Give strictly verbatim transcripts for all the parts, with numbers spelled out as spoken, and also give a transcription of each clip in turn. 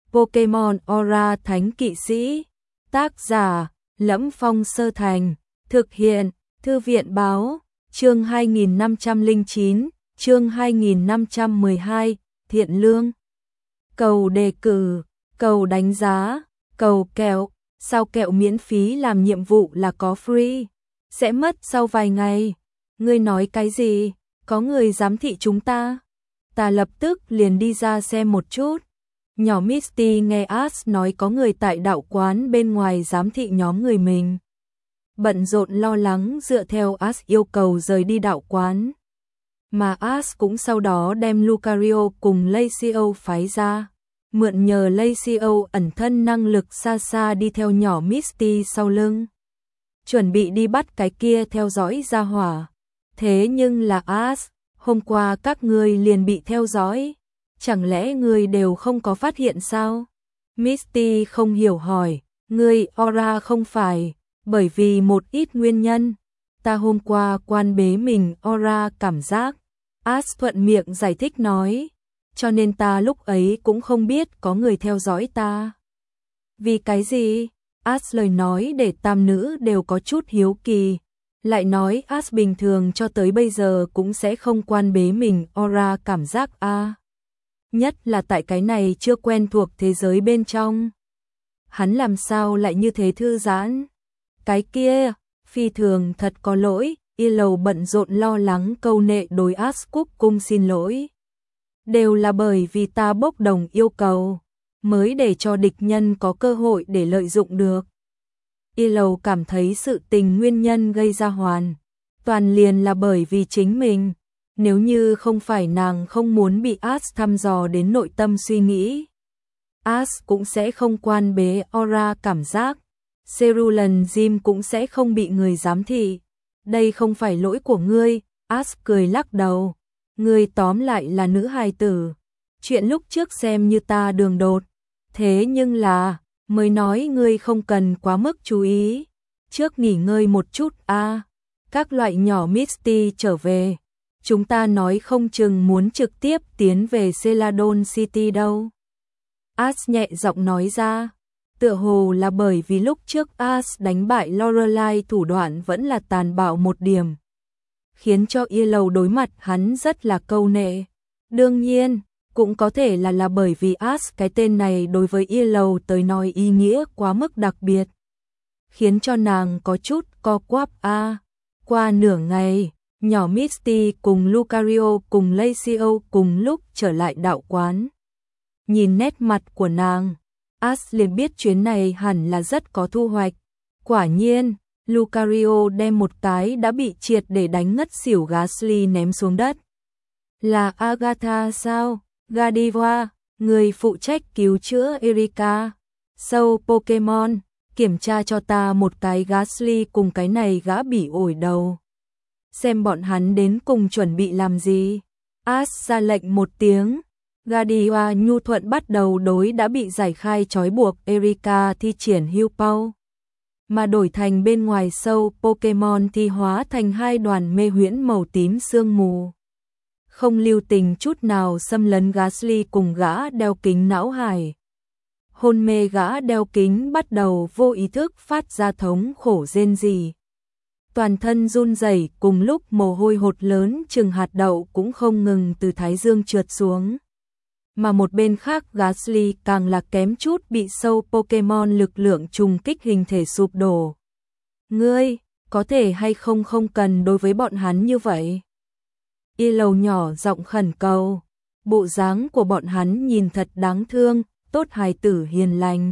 Pokemon Aura Thánh Kỵ Sĩ. Tác giả: Lẫm Phong Sơ Thành. Thực hiện: Thư viện báo. Chương hai nghìn năm trăm lẻ chín, chương hai nghìn năm trăm mười hai, Thiện Lương. Cầu đề cử, cầu đánh giá, cầu kẹo. Sao kẹo miễn phí làm nhiệm vụ là có free? Sẽ mất sau vài ngày. Ngươi nói cái gì? Có người giám thị chúng ta? Ta lập tức liền đi ra xem một chút. Nhỏ Misty nghe Ash nói có người tại đạo quán bên ngoài giám thị nhóm người mình. Bận rộn lo lắng dựa theo Ash yêu cầu rời đi đạo quán. Mà Ash cũng sau đó đem Lucario cùng Lacio phái ra. Mượn nhờ Lacio ẩn thân năng lực xa xa đi theo nhỏ Misty sau lưng. Chuẩn bị đi bắt cái kia theo dõi ra hỏa. Thế nhưng là Ash, hôm qua các ngươi liền bị theo dõi. Chẳng lẽ ngươi đều không có phát hiện sao? Misty không hiểu hỏi, ngươi Aura không phải, bởi vì một ít nguyên nhân. Ta hôm qua quan bế mình Aura cảm giác. Ash thuận miệng giải thích nói, cho nên ta lúc ấy cũng không biết có người theo dõi ta. Vì cái gì? Ash lời nói để tam nữ đều có chút hiếu kỳ. Lại nói Ash bình thường cho tới bây giờ cũng sẽ không quan bế mình Aura cảm giác a. À. Nhất là tại cái này chưa quen thuộc thế giới bên trong. Hắn làm sao lại như thế thư giãn? Cái kia, phi thường thật có lỗi, Yellow bận rộn lo lắng câu nệ đối Ash cúc cung xin lỗi. Đều là bởi vì ta bốc đồng yêu cầu, mới để cho địch nhân có cơ hội để lợi dụng được. Yellow cảm thấy sự tình nguyên nhân gây ra hoàn toàn liền là bởi vì chính mình. Nếu như không phải nàng không muốn bị Ash thăm dò đến nội tâm suy nghĩ, Ash cũng sẽ không quan bế Aura cảm giác. Cerulean Gym cũng sẽ không bị người giám thị. Đây không phải lỗi của ngươi, Ash cười lắc đầu. Ngươi tóm lại là nữ hài tử. Chuyện lúc trước xem như ta đường đột. Thế nhưng là, mới nói ngươi không cần quá mức chú ý. Trước nghỉ ngơi một chút a. À, các loại nhỏ Misty trở về. Chúng ta nói không chừng muốn trực tiếp tiến về Celadon City đâu. Ash nhẹ giọng nói ra. Tựa hồ là bởi vì lúc trước Ash đánh bại Lorelai thủ đoạn vẫn là tàn bạo một điểm. Khiến cho Yellow đối mặt hắn rất là câu nệ. Đương nhiên, cũng có thể là là bởi vì Ash cái tên này đối với Yellow tới nói ý nghĩa quá mức đặc biệt. Khiến cho nàng có chút co quắp a. À, qua nửa ngày, nhỏ Misty cùng Lucario cùng Lacio cùng lúc trở lại đạo quán. Nhìn nét mặt của nàng, Ash liền biết chuyến này hẳn là rất có thu hoạch. Quả nhiên, Lucario đem một cái đã bị triệt để đánh ngất xỉu Ghastly ném xuống đất. Là Agatha sao? Godiva, người phụ trách cứu chữa Erika. Sâu Pokemon, kiểm tra cho ta một cái Ghastly cùng cái này gã bỉ ổi đầu. Xem bọn hắn đến cùng chuẩn bị làm gì. Ash ra lệnh một tiếng. Godiva nhu thuận bắt đầu đối đã bị giải khai trói buộc Erika thi triển hưu pau. Mà đổi thành bên ngoài sâu Pokemon thì hóa thành hai đoàn mê huyễn màu tím sương mù. Không lưu tình chút nào xâm lấn Ghastly cùng gã đeo kính não hải. Hôn mê gã đeo kính bắt đầu vô ý thức phát ra thống khổ rên rỉ. Toàn thân run rẩy, cùng lúc mồ hôi hột lớn chừng hạt đậu cũng không ngừng từ thái dương trượt xuống. Mà một bên khác Ghastly càng là kém chút bị sâu Pokemon lực lượng trùng kích hình thể sụp đổ. Ngươi, có thể hay không không cần đối với bọn hắn như vậy? Yellow nhỏ giọng khẩn cầu. Bộ dáng của bọn hắn nhìn thật đáng thương, tốt hài tử hiền lành.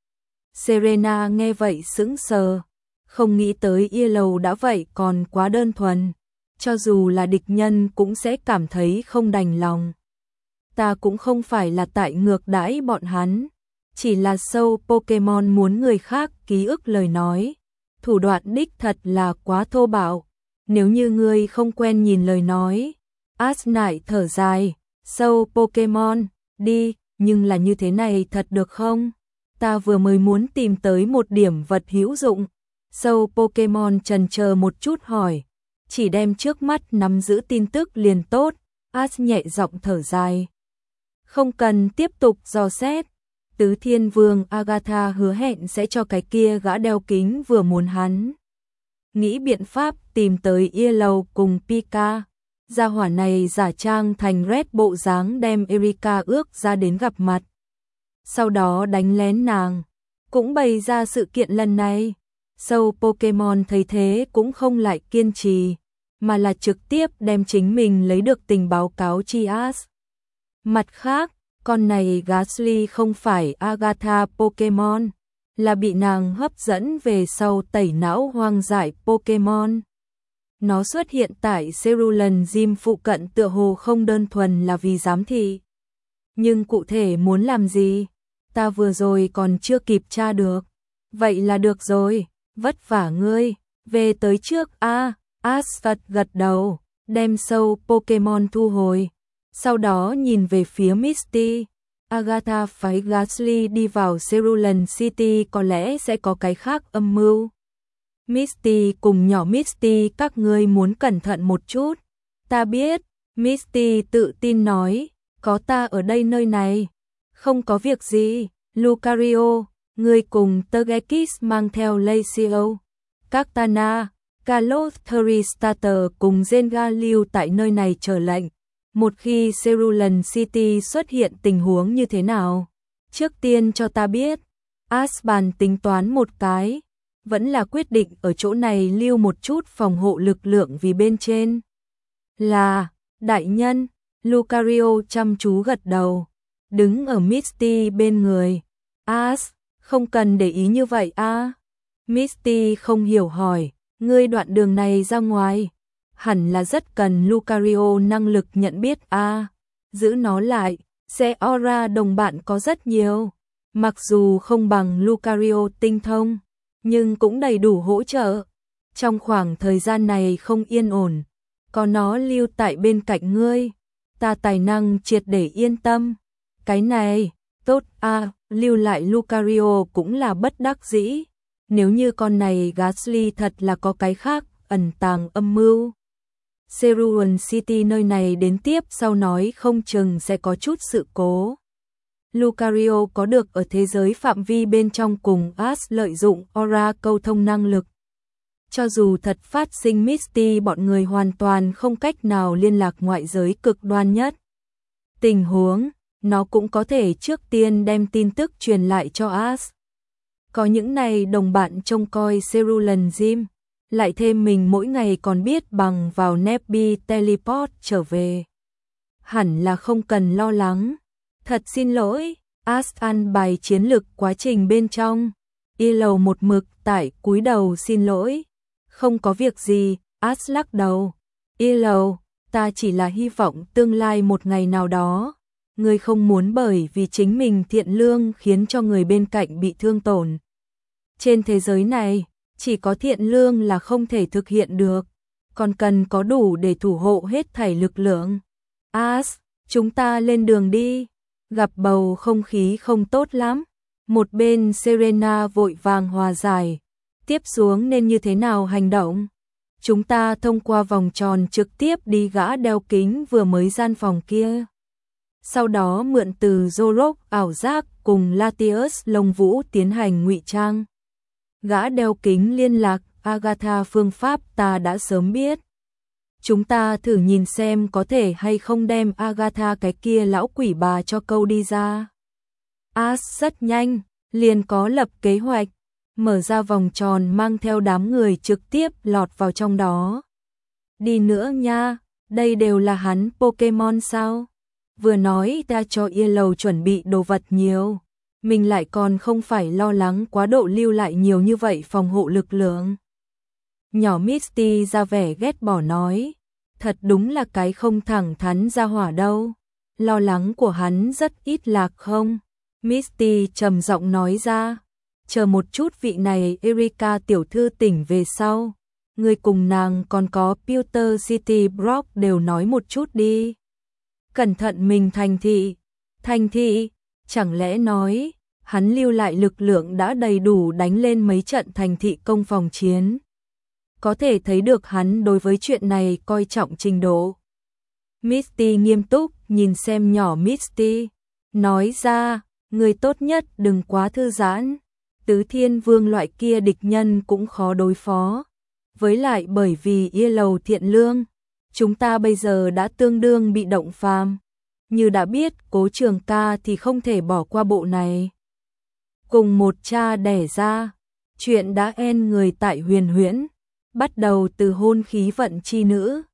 Serena nghe vậy sững sờ. Không nghĩ tới Yellow đã vậy còn quá đơn thuần. Cho dù là địch nhân cũng sẽ cảm thấy không đành lòng. Ta cũng không phải là tại ngược đãi bọn hắn. Chỉ là sâu Pokemon muốn người khác ký ức lời nói. Thủ đoạn đích thật là quá thô bạo. Nếu như ngươi không quen nhìn lời nói. Ash nại thở dài. Sâu Pokemon, đi, nhưng là như thế này thật được không? Ta vừa mới muốn tìm tới một điểm vật hữu dụng. Sâu Pokemon chần chờ một chút hỏi. Chỉ đem trước mắt nắm giữ tin tức liền tốt. Ash nhẹ giọng thở dài. Không cần tiếp tục dò xét. Tứ Thiên Vương Agatha hứa hẹn sẽ cho cái kia gã đeo kính vừa muốn hắn nghĩ biện pháp tìm tới Yellow cùng Pika. Gia hỏa này giả trang thành Red bộ dáng đem Erika ước ra đến gặp mặt. Sau đó đánh lén nàng. Cũng bày ra sự kiện lần này. Sâu Pokemon thấy thế cũng không lại kiên trì, mà là trực tiếp đem chính mình lấy được tình báo cáo chi Ash. Mặt khác, con này Gastly không phải Agatha Pokemon, là bị nàng hấp dẫn về sau tẩy não hoang dại Pokemon. Nó xuất hiện tại Cerulean Gym phụ cận tựa hồ không đơn thuần là vì giám thị. Nhưng cụ thể muốn làm gì? Ta vừa rồi còn chưa kịp tra được. Vậy là được rồi, vất vả ngươi, về tới trước a. Ash gật đầu, đem sâu Pokemon thu hồi. Sau đó nhìn về phía Misty. Agatha phái Gastly đi vào Cerulean City có lẽ sẽ có cái khác âm mưu. Misty cùng nhỏ Misty các ngươi muốn cẩn thận một chút. Ta biết, Misty tự tin nói, có ta ở đây nơi này. Không có việc gì, Lucario, ngươi cùng Togekiss mang theo Lacio, Cactana, Kalos Starter cùng Zenga lưu tại nơi này chờ lệnh. Một khi Cerulean City xuất hiện tình huống như thế nào, trước tiên cho ta biết. Ash bàn tính toán một cái, vẫn là quyết định ở chỗ này lưu một chút phòng hộ lực lượng vì bên trên. Là, đại nhân, Lucario chăm chú gật đầu, đứng ở Misty bên người. Ash, không cần để ý như vậy a. À? Misty không hiểu hỏi, ngươi đoạn đường này ra ngoài, hẳn là rất cần Lucario năng lực nhận biết a. À? Giữ nó lại, xe aura đồng bạn có rất nhiều, mặc dù không bằng Lucario tinh thông, nhưng cũng đầy đủ hỗ trợ. Trong khoảng thời gian này không yên ổn, có nó lưu tại bên cạnh ngươi, ta tài năng triệt để yên tâm. Cái này, tốt a. À, lưu lại Lucario cũng là bất đắc dĩ. Nếu như con này Gastly thật là có cái khác ẩn tàng âm mưu, Cerulean City nơi này đến tiếp sau nói không chừng sẽ có chút sự cố. Lucario có được ở thế giới phạm vi bên trong cùng Ash lợi dụng aura câu thông năng lực. Cho dù thật phát sinh Misty bọn người hoàn toàn không cách nào liên lạc ngoại giới cực đoan nhất tình huống, nó cũng có thể trước tiên đem tin tức truyền lại cho Ash. Có những này đồng bạn trông coi Cerulean Gym, lại thêm mình mỗi ngày còn biết bằng vào Nebby teleport trở về. Hẳn là không cần lo lắng. Thật xin lỗi, Ash an bài chiến lược quá trình bên trong. Yellow một mực tại cúi đầu xin lỗi. Không có việc gì, Ash lắc đầu. Yellow, ta chỉ là hy vọng tương lai một ngày nào đó, ngươi không muốn bởi vì chính mình thiện lương khiến cho người bên cạnh bị thương tổn. Trên thế giới này, chỉ có thiện lương là không thể thực hiện được, còn cần có đủ để thủ hộ hết thảy lực lượng. Ash, chúng ta lên đường đi. Gặp bầu không khí không tốt lắm. Một bên Serena vội vàng hòa giải. Tiếp xuống nên như thế nào hành động? Chúng ta thông qua vòng tròn trực tiếp đi gã đeo kính vừa mới gian phòng kia. Sau đó mượn từ Zorok ảo giác cùng Latius lông vũ tiến hành ngụy trang. Gã đeo kính liên lạc, Agatha phương pháp ta đã sớm biết. Chúng ta thử nhìn xem có thể hay không đem Agatha cái kia lão quỷ bà cho câu đi ra. Ash rất nhanh, liền có lập kế hoạch, mở ra vòng tròn mang theo đám người trực tiếp lọt vào trong đó. Đi nữa nha, đây đều là hắn Pokemon sao? Vừa nói ta cho Yellow chuẩn bị đồ vật nhiều, mình lại còn không phải lo lắng quá độ lưu lại nhiều như vậy phòng hộ lực lượng. Nhỏ Misty ra vẻ ghét bỏ nói, thật đúng là cái không thẳng thắn ra hỏa đâu. Lo lắng của hắn rất ít lạc không? Misty trầm giọng nói ra, chờ một chút vị này Erika tiểu thư tỉnh về sau, người cùng nàng còn có Pewter City Brock đều nói một chút đi. Cẩn thận mình thành thị. Thành thị, chẳng lẽ nói, hắn lưu lại lực lượng đã đầy đủ đánh lên mấy trận thành thị công phòng chiến. Có thể thấy được hắn đối với chuyện này coi trọng trình độ. Misty nghiêm túc nhìn xem nhỏ Misty, nói ra, Người tốt nhất đừng quá thư giãn, Tứ Thiên Vương loại kia địch nhân cũng khó đối phó. Với lại bởi vì Yê Lầu thiện lương, chúng ta bây giờ đã tương đương bị động phàm. Như đã biết Cố Trường Ca thì không thể bỏ qua bộ này. Cùng một cha đẻ ra, chuyện đã en người tại Huyền Huyễn, bắt đầu từ hôn khí vận chi nữ.